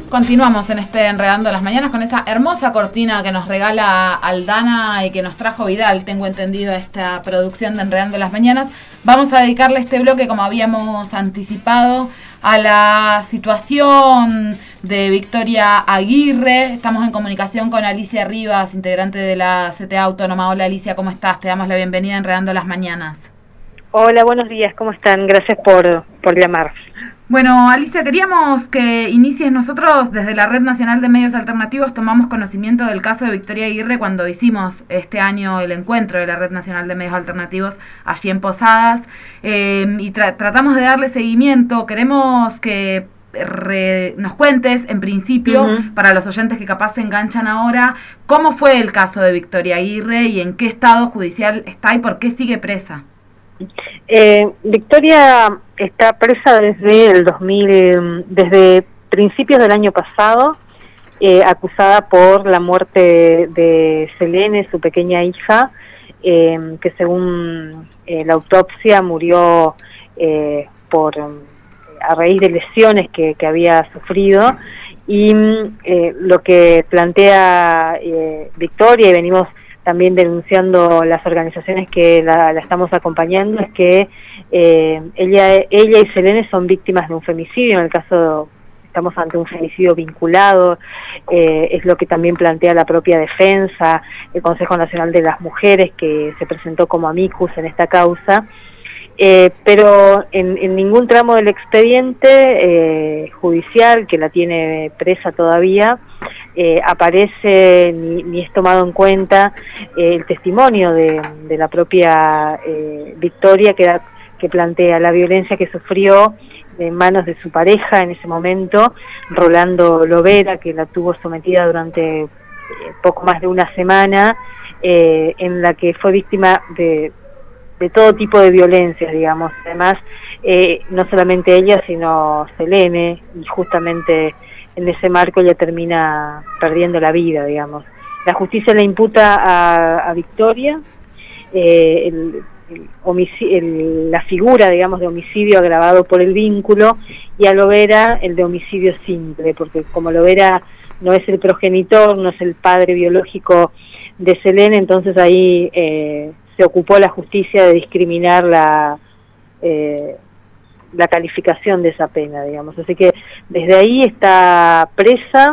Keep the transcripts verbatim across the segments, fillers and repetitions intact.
Continuamos en este Enredando las Mañanas con esa hermosa cortina que nos regala Aldana y que nos trajo Vidal, tengo entendido, esta producción de Enredando las Mañanas. Vamos a dedicarle este bloque, como habíamos anticipado, a la situación de Victoria Aguirre. Estamos en comunicación con Alicia Rivas, integrante de la C T A Autónoma. Hola Alicia, ¿cómo estás? Te damos la bienvenida a Enredando las Mañanas. Hola, buenos días, ¿cómo están? Gracias por, por llamar. Bueno, Alicia, queríamos que inicies. Nosotros desde la Red Nacional de Medios Alternativos tomamos conocimiento del caso de Victoria Aguirre cuando hicimos este año el encuentro de la Red Nacional de Medios Alternativos allí en Posadas, eh, y tra- tratamos de darle seguimiento. Queremos que re- nos cuentes, en principio, uh-huh. para los oyentes que capaz se enganchan ahora, cómo fue el caso de Victoria Aguirre y en qué estado judicial está y por qué sigue presa. Eh, Victoria está presa desde el dos mil, desde principios del año pasado, eh, acusada por la muerte de Selene, su pequeña hija, eh, que según eh, la autopsia murió eh, por a raíz de lesiones que, que había sufrido. Y eh, lo que plantea eh, Victoria, y venimos también denunciando las organizaciones que la, la estamos acompañando, es que eh, ella ella y Selene son víctimas de un femicidio. En el caso, estamos ante un femicidio vinculado, eh, es lo que también plantea la propia defensa, el Consejo Nacional de las Mujeres, que se presentó como amicus en esta causa. Eh, pero en, en ningún tramo del expediente eh, judicial, que la tiene presa todavía, eh, aparece ni, ni es tomado en cuenta eh, el testimonio de, de la propia eh, Victoria, que, da, que plantea la violencia que sufrió en manos de su pareja en ese momento, Rolando Lovera, que la tuvo sometida durante eh, poco más de una semana, eh, en la que fue víctima de de todo tipo de violencias, digamos. Además, eh, no solamente ella, sino Selene, y justamente en ese marco ella termina perdiendo la vida, digamos. La justicia le imputa a, a Victoria eh, el, el homici- el, la figura, digamos, de homicidio agravado por el vínculo, y a Lovera el de homicidio simple, porque como Lovera no es el progenitor, no es el padre biológico de Selene, entonces ahí eh, se ocupó la justicia de discriminar la eh, la calificación de esa pena, digamos. Así que desde ahí está presa.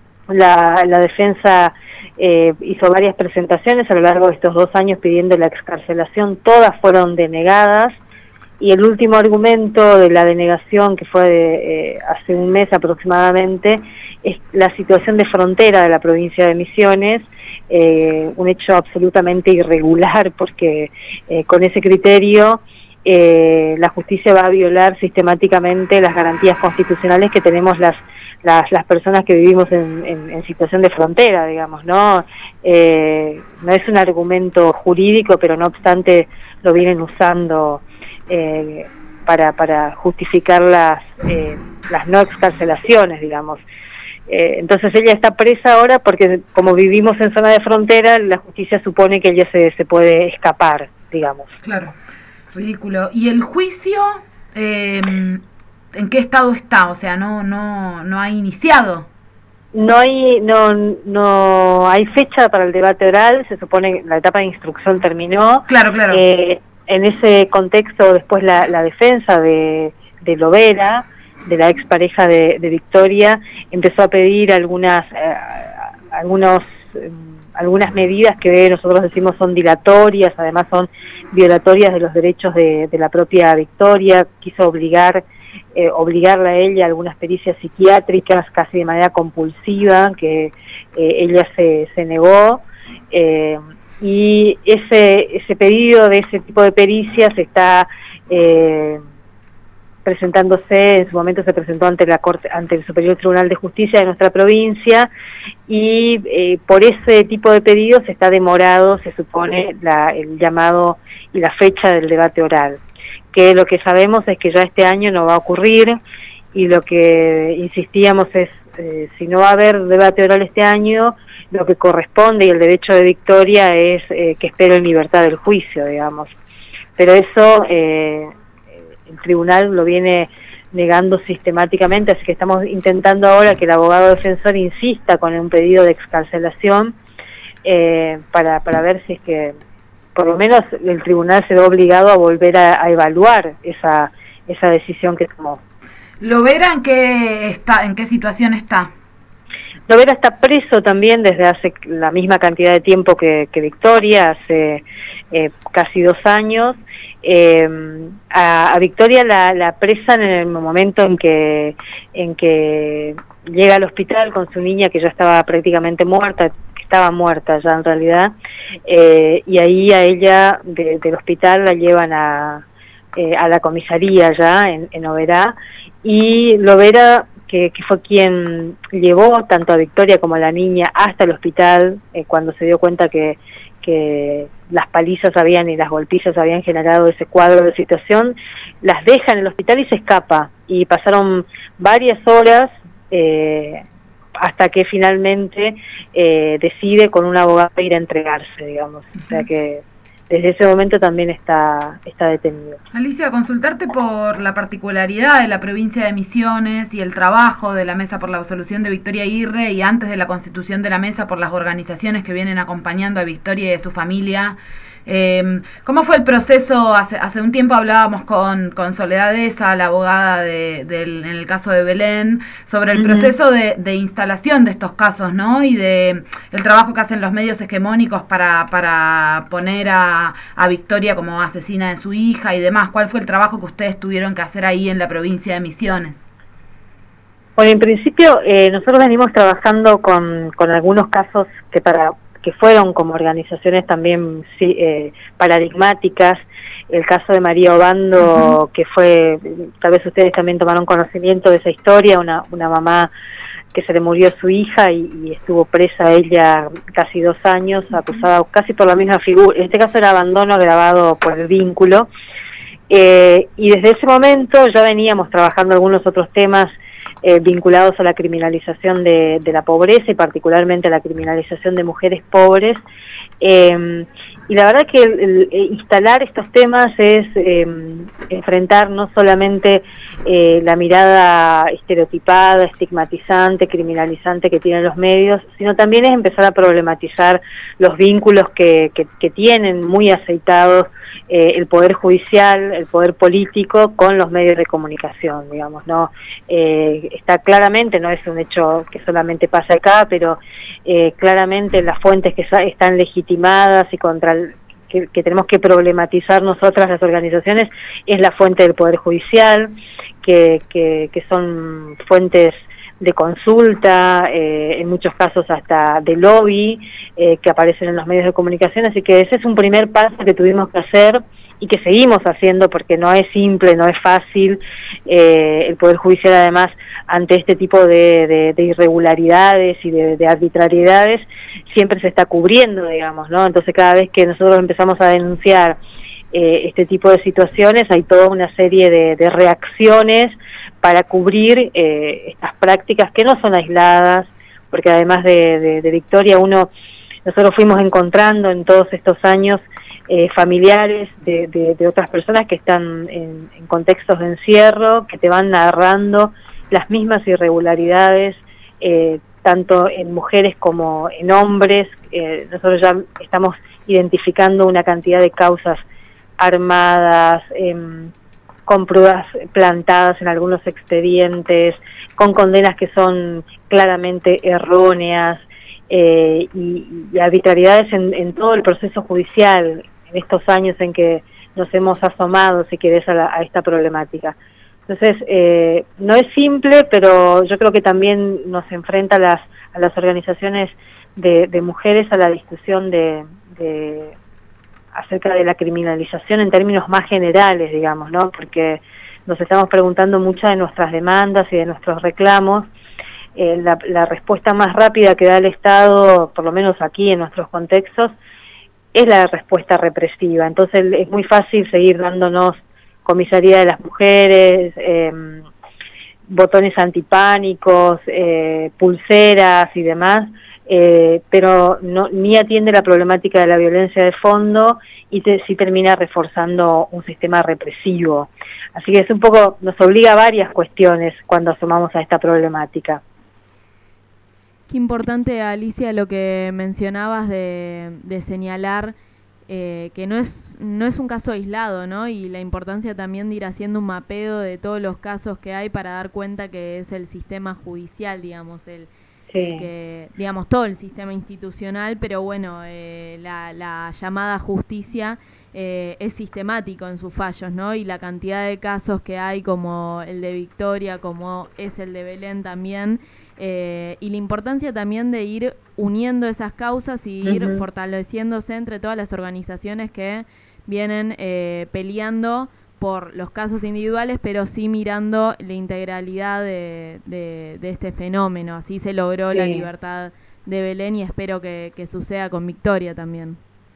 La, la defensa eh, hizo varias presentaciones a lo largo de estos dos años pidiendo la excarcelación, todas fueron denegadas, y el último argumento de la denegación, que fue de, eh, hace un mes aproximadamente, es la situación de frontera de la provincia de Misiones, eh, un hecho absolutamente irregular, porque eh, con ese criterio eh, la justicia va a violar sistemáticamente las garantías constitucionales que tenemos las las, las personas que vivimos en, en, en situación de frontera, digamos, ¿no? Eh, no es un argumento jurídico, pero no obstante lo vienen usando eh, para, para justificar las, eh, las no excarcelaciones, digamos. Eh, entonces ella está presa ahora porque como vivimos en zona de frontera, la justicia supone que ella se, se puede escapar, digamos. Claro, ridículo. ¿Y el juicio eh, en qué estado está? O sea, no no no ha iniciado. No hay no no hay fecha para el debate oral, se supone que la etapa de instrucción terminó. Claro, claro. Eh, en ese contexto después la, la defensa de, de Lovera, de la expareja de, de Victoria, empezó a pedir algunas eh, algunos eh, algunas medidas que nosotros decimos son dilatorias, además son violatorias de los derechos de, de la propia Victoria. Quiso obligar eh, obligarla a ella a algunas pericias psiquiátricas casi de manera compulsiva, que eh, ella se, se negó, eh, y ese ese pedido de ese tipo de pericias está eh, presentándose, en su momento se presentó ante la Corte, ante el Superior Tribunal de Justicia de nuestra provincia, y eh, por ese tipo de pedidos está demorado, se supone, la, el llamado y la fecha del debate oral, que lo que sabemos es que ya este año no va a ocurrir, y lo que insistíamos es, eh, si no va a haber debate oral este año, lo que corresponde y el derecho de Victoria es eh, que espere en libertad del juicio, digamos. Pero eso... Eh, el tribunal lo viene negando sistemáticamente, así que estamos intentando ahora que el abogado defensor insista con un pedido de excarcelación eh, para, para ver si es que por lo menos el tribunal se ve obligado a volver a, a evaluar esa, esa decisión que tomó. ¿Lovera en qué está, en qué situación está? Lovera está preso también desde hace la misma cantidad de tiempo que, que Victoria, hace eh, casi dos años. Eh, a, a Victoria la, la apresan en el momento en que, en que llega al hospital con su niña que ya estaba prácticamente muerta, que estaba muerta ya en realidad, eh, y ahí a ella de, del hospital la llevan a, eh, a la comisaría ya en, en Oberá, y Lovera, que, que fue quien llevó tanto a Victoria como a la niña hasta el hospital, eh, cuando se dio cuenta que, que las palizas habían y las golpizas habían generado ese cuadro de situación, las deja en el hospital y se escapa. Y pasaron varias horas eh, hasta que finalmente eh, decide con un abogado ir a entregarse, digamos. Uh-huh. O sea que desde ese momento también está, está detenido. Alicia, consultarte por la particularidad de la provincia de Misiones y el trabajo de la Mesa por la Absolución de Victoria Aguirre, y antes de la constitución de la Mesa por las organizaciones que vienen acompañando a Victoria y a su familia. Eh, ¿Cómo fue el proceso? Hace, hace un tiempo hablábamos con, con Soledad Esa, la abogada de, del, en el caso de Belén, sobre el uh-huh. proceso de, de instalación de estos casos, ¿no? Y de el trabajo que hacen los medios hegemónicos para, para poner a, a Victoria como asesina de su hija y demás. ¿Cuál fue el trabajo que ustedes tuvieron que hacer ahí en la provincia de Misiones? Bueno, en principio eh, nosotros venimos trabajando con, con algunos casos que para que fueron como organizaciones también sí, eh, paradigmáticas. El caso de María Obando, uh-huh. que fue, tal vez ustedes también tomaron conocimiento de esa historia, una, una mamá que se le murió su hija y, y estuvo presa ella casi dos años, acusada casi por la misma figura. En este caso era abandono agravado por el vínculo. Eh, y desde ese momento ya veníamos trabajando algunos otros temas Eh, vinculados a la criminalización de, de la pobreza y particularmente a la criminalización de mujeres pobres. Eh, y la verdad que el, el, el instalar estos temas es eh, enfrentar no solamente eh, la mirada estereotipada, estigmatizante, criminalizante que tienen los medios, sino también es empezar a problematizar los vínculos que, que, que tienen muy aceitados eh, el poder judicial, el poder político con los medios de comunicación, digamos, ¿no? Eh, está claramente, no es un hecho que solamente pasa acá, pero eh, claramente las fuentes que están legitimadas y contra el, que, que tenemos que problematizar nosotras las organizaciones es la fuente del poder judicial, que, que, que son fuentes de consulta, eh, en muchos casos hasta de lobby, eh, que aparecen en los medios de comunicación, así que ese es un primer paso que tuvimos que hacer y que seguimos haciendo porque no es simple, no es fácil. Eh, el Poder Judicial además ante este tipo de, de, de irregularidades y de, de arbitrariedades siempre se está cubriendo, digamos, ¿no? Entonces cada vez que nosotros empezamos a denunciar eh, este tipo de situaciones hay toda una serie de, de reacciones para cubrir eh, estas prácticas que no son aisladas, porque además de, de, de Victoria, uno nosotros fuimos encontrando en todos estos años eh, familiares de, de, de otras personas que están en, en contextos de encierro, que te van narrando las mismas irregularidades, eh, tanto en mujeres como en hombres. Eh, nosotros ya estamos identificando una cantidad de causas armadas, eh, con pruebas plantadas en algunos expedientes, con condenas que son claramente erróneas, eh, y, y arbitrariedades en, en todo el proceso judicial en estos años en que nos hemos asomado, si querés, a, la, a esta problemática. Entonces, eh, no es simple, pero yo creo que también nos enfrenta a las, a las organizaciones de, de mujeres a la discusión de... de acerca de la criminalización en términos más generales, digamos, ¿no? Porque nos estamos preguntando muchas de nuestras demandas y de nuestros reclamos. Eh, la, la respuesta más rápida que da el Estado, por lo menos aquí en nuestros contextos, es la respuesta represiva. Entonces es muy fácil seguir dándonos comisaría de las mujeres, eh, botones antipánicos, eh, pulseras y demás, Eh, pero no, ni atiende la problemática de la violencia de fondo y te, sí termina reforzando un sistema represivo. Así que es un poco, nos obliga a varias cuestiones cuando asomamos a esta problemática. Qué importante, Alicia, lo que mencionabas de, de señalar eh, que no es, no es un caso aislado, ¿no? Y la importancia también de ir haciendo un mapeo de todos los casos que hay para dar cuenta que es el sistema judicial, digamos, el, sí. el que, digamos, todo el sistema institucional, pero bueno, eh, la, la llamada justicia eh, es sistemático en sus fallos, ¿no? Y la cantidad de casos que hay, como el de Victoria, como es el de Belén también, Eh, y la importancia también de ir uniendo esas causas y ir uh-huh. fortaleciéndose entre todas las organizaciones que vienen eh, peleando por los casos individuales, pero sí mirando la integralidad de, de, de este fenómeno. Así se logró sí. la libertad de Belén y espero que, que suceda con Victoria también.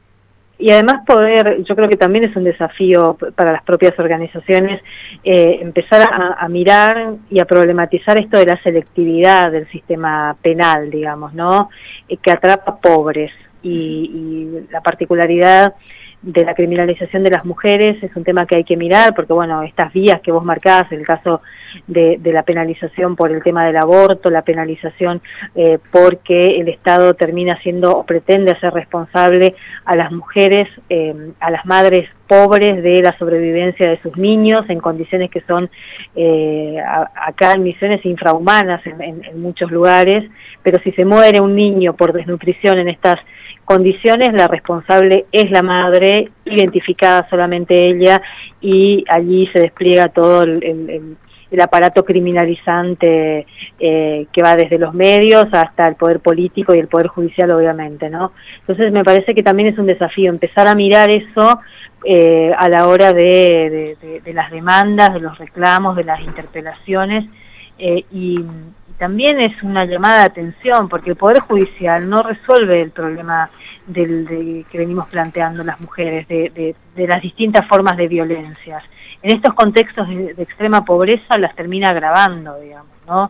Y además poder, yo creo que también es un desafío para las propias organizaciones, eh, empezar a, a mirar y a problematizar esto de la selectividad del sistema penal, digamos, ¿no? Eh, que atrapa pobres y, y la particularidad de la criminalización de las mujeres es un tema que hay que mirar, porque bueno, estas vías que vos marcás, el caso de, de la penalización por el tema del aborto, la penalización eh, porque el Estado termina siendo o pretende hacer responsable a las mujeres, eh, a las madres pobres de la sobrevivencia de sus niños en condiciones que son eh, a, acá en Misiones infrahumanas en, en, en muchos lugares, pero si se muere un niño por desnutrición en estas condiciones, la responsable es la madre, identificada solamente ella, y allí se despliega todo el, el, el aparato criminalizante eh, que va desde los medios hasta el poder político y el poder judicial, obviamente, ¿no? Entonces me parece que también es un desafío empezar a mirar eso eh, a la hora de, de, de, de las demandas, de los reclamos, de las interpelaciones, eh, y también es una llamada de atención, porque el Poder Judicial no resuelve el problema del, de, que venimos planteando las mujeres, de, de, de las distintas formas de violencias. En estos contextos de, de extrema pobreza las termina agravando, digamos, ¿no?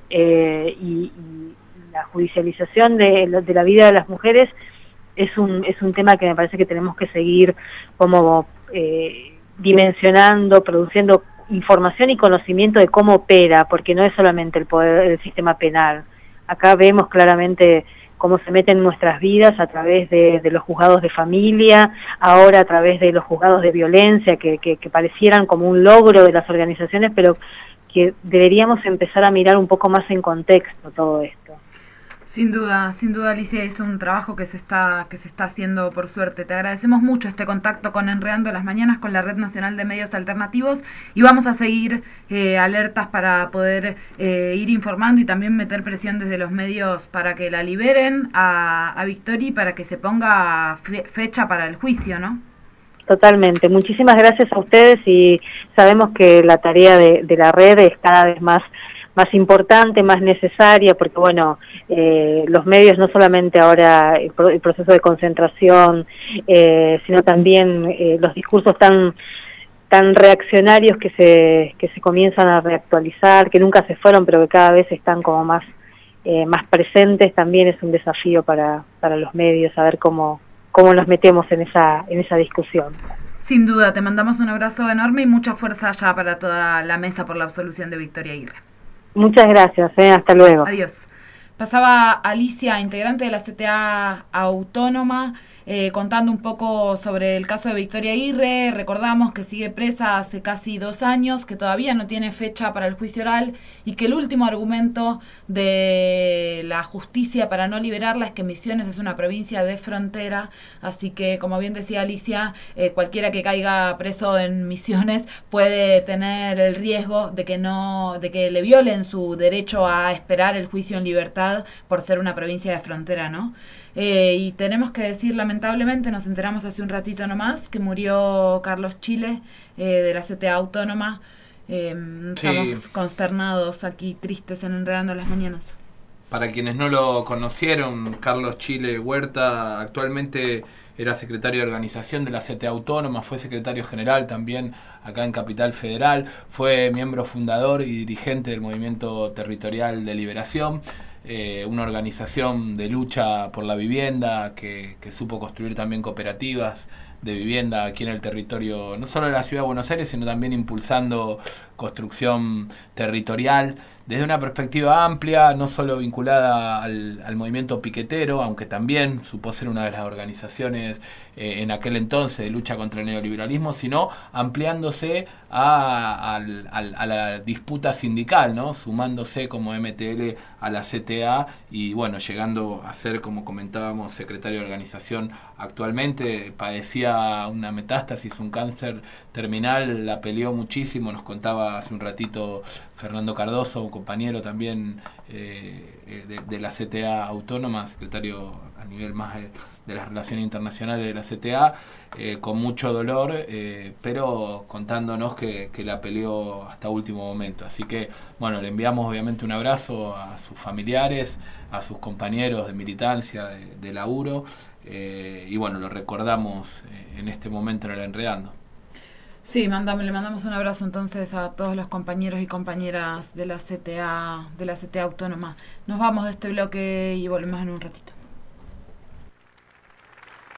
Eh, y, y la judicialización de, de la vida de las mujeres es un, es un tema que me parece que tenemos que seguir como eh, dimensionando, produciendo información y conocimiento de cómo opera, porque no es solamente el poder del sistema penal. Acá vemos claramente cómo se mete en nuestras vidas a través de, de los juzgados de familia, ahora a través de los juzgados de violencia, que, que, que parecieran como un logro de las organizaciones, pero que deberíamos empezar a mirar un poco más en contexto todo esto. Sin duda, sin duda, Alicia, es un trabajo que se está que se está haciendo por suerte. Te agradecemos mucho este contacto con Enredando las Mañanas, con la Red Nacional de Medios Alternativos, y vamos a seguir eh, alertas para poder eh, ir informando y también meter presión desde los medios para que la liberen a, a Victoria y para que se ponga fe, fecha para el juicio, ¿no? Totalmente. Muchísimas gracias a ustedes, y sabemos que la tarea de, de la red es cada vez más más importante, más necesaria, porque bueno, eh, los medios no solamente ahora el, pro, el proceso de concentración, eh, sino también eh, los discursos tan tan reaccionarios que se que se comienzan a reactualizar, que nunca se fueron, pero que cada vez están como más eh, más presentes. También es un desafío para para los medios saber cómo cómo nos metemos en esa en esa discusión. Sin duda, te mandamos un abrazo enorme y mucha fuerza allá para toda la mesa por la absolución de Victoria Aguirre. Muchas gracias, eh, hasta luego. Adiós. Pasaba Alicia, integrante de la C T A Autónoma, eh, contando un poco sobre el caso de Victoria Aguirre. Recordamos que sigue presa hace casi dos años, que todavía no tiene fecha para el juicio oral y que el último argumento de la justicia para no liberarla es que Misiones es una provincia de frontera, así que, como bien decía Alicia, eh, cualquiera que caiga preso en Misiones puede tener el riesgo de que no, de que le violen su derecho a esperar el juicio en libertad por ser una provincia de frontera, ¿no? Eh, y tenemos que decir, lamentablemente, nos enteramos hace un ratito nomás que murió Carlos Chile, eh, de la C T A Autónoma. Eh, sí. Estamos consternados aquí, tristes en Enredando las Mañanas. Para quienes no lo conocieron, Carlos Chile Huerta actualmente era secretario de organización de la C T A Autónoma, fue secretario general también acá en Capital Federal, fue miembro fundador y dirigente del Movimiento Territorial de Liberación, eh, una organización de lucha por la vivienda que, que supo construir también cooperativas de vivienda aquí en el territorio, no solo de la Ciudad de Buenos Aires, sino también impulsando construcción territorial desde una perspectiva amplia, no solo vinculada al, al movimiento piquetero, aunque también supo ser una de las organizaciones eh, en aquel entonces de lucha contra el neoliberalismo, sino ampliándose a, a, a, a la disputa sindical, ¿no? Sumándose como M T L a la C T A y bueno, llegando a ser, como comentábamos, secretario de organización actualmente. Padecía una metástasis, un cáncer terminal, la peleó muchísimo, nos contaba hace un ratito Fernando Cardoso, un compañero también eh, de, de la C T A autónoma, secretario a nivel más de, de las relaciones internacionales de la C T A, eh, con mucho dolor, eh, pero contándonos que, que la peleó hasta último momento. Así que, bueno, le enviamos obviamente un abrazo a sus familiares, a sus compañeros de militancia, de, de laburo, eh, y bueno, lo recordamos eh, en este momento en el Enredando. Sí, mandame, le mandamos un abrazo entonces a todos los compañeros y compañeras de la C T A, de la C T A autónoma. Nos vamos de este bloque y volvemos en un ratito.